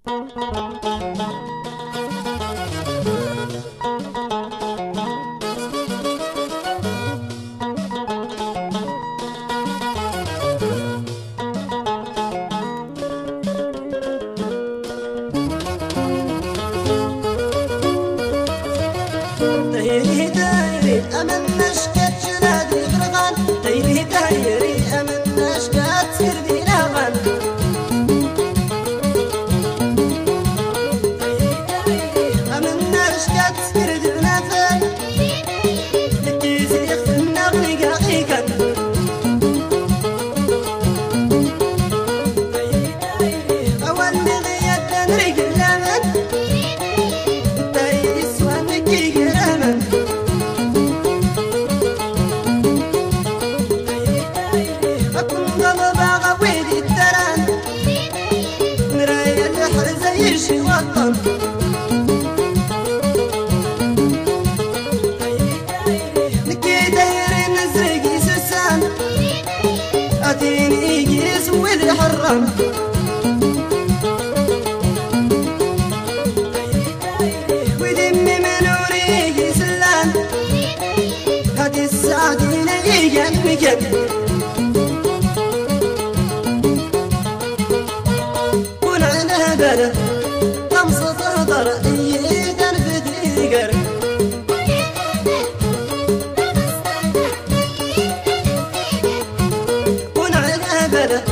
دايري دايري أمن نشكت جنادي غرغان دايري دايري أمن نشكت سردي نغان أمن نشكت سردي نغان لكيزي خفنا غنيقا غيقا أول مغيات نريق اللامن دايري سوانك يقرامن أكون ضلبا غويدي التران مرايا الحرزة يشي وطن نكي دايري نزرقي سسان أتيني يجيس وذي حرم ودمي منوري سلان هادي السعدين يجن مجن كون على بلد تمسط ضرعي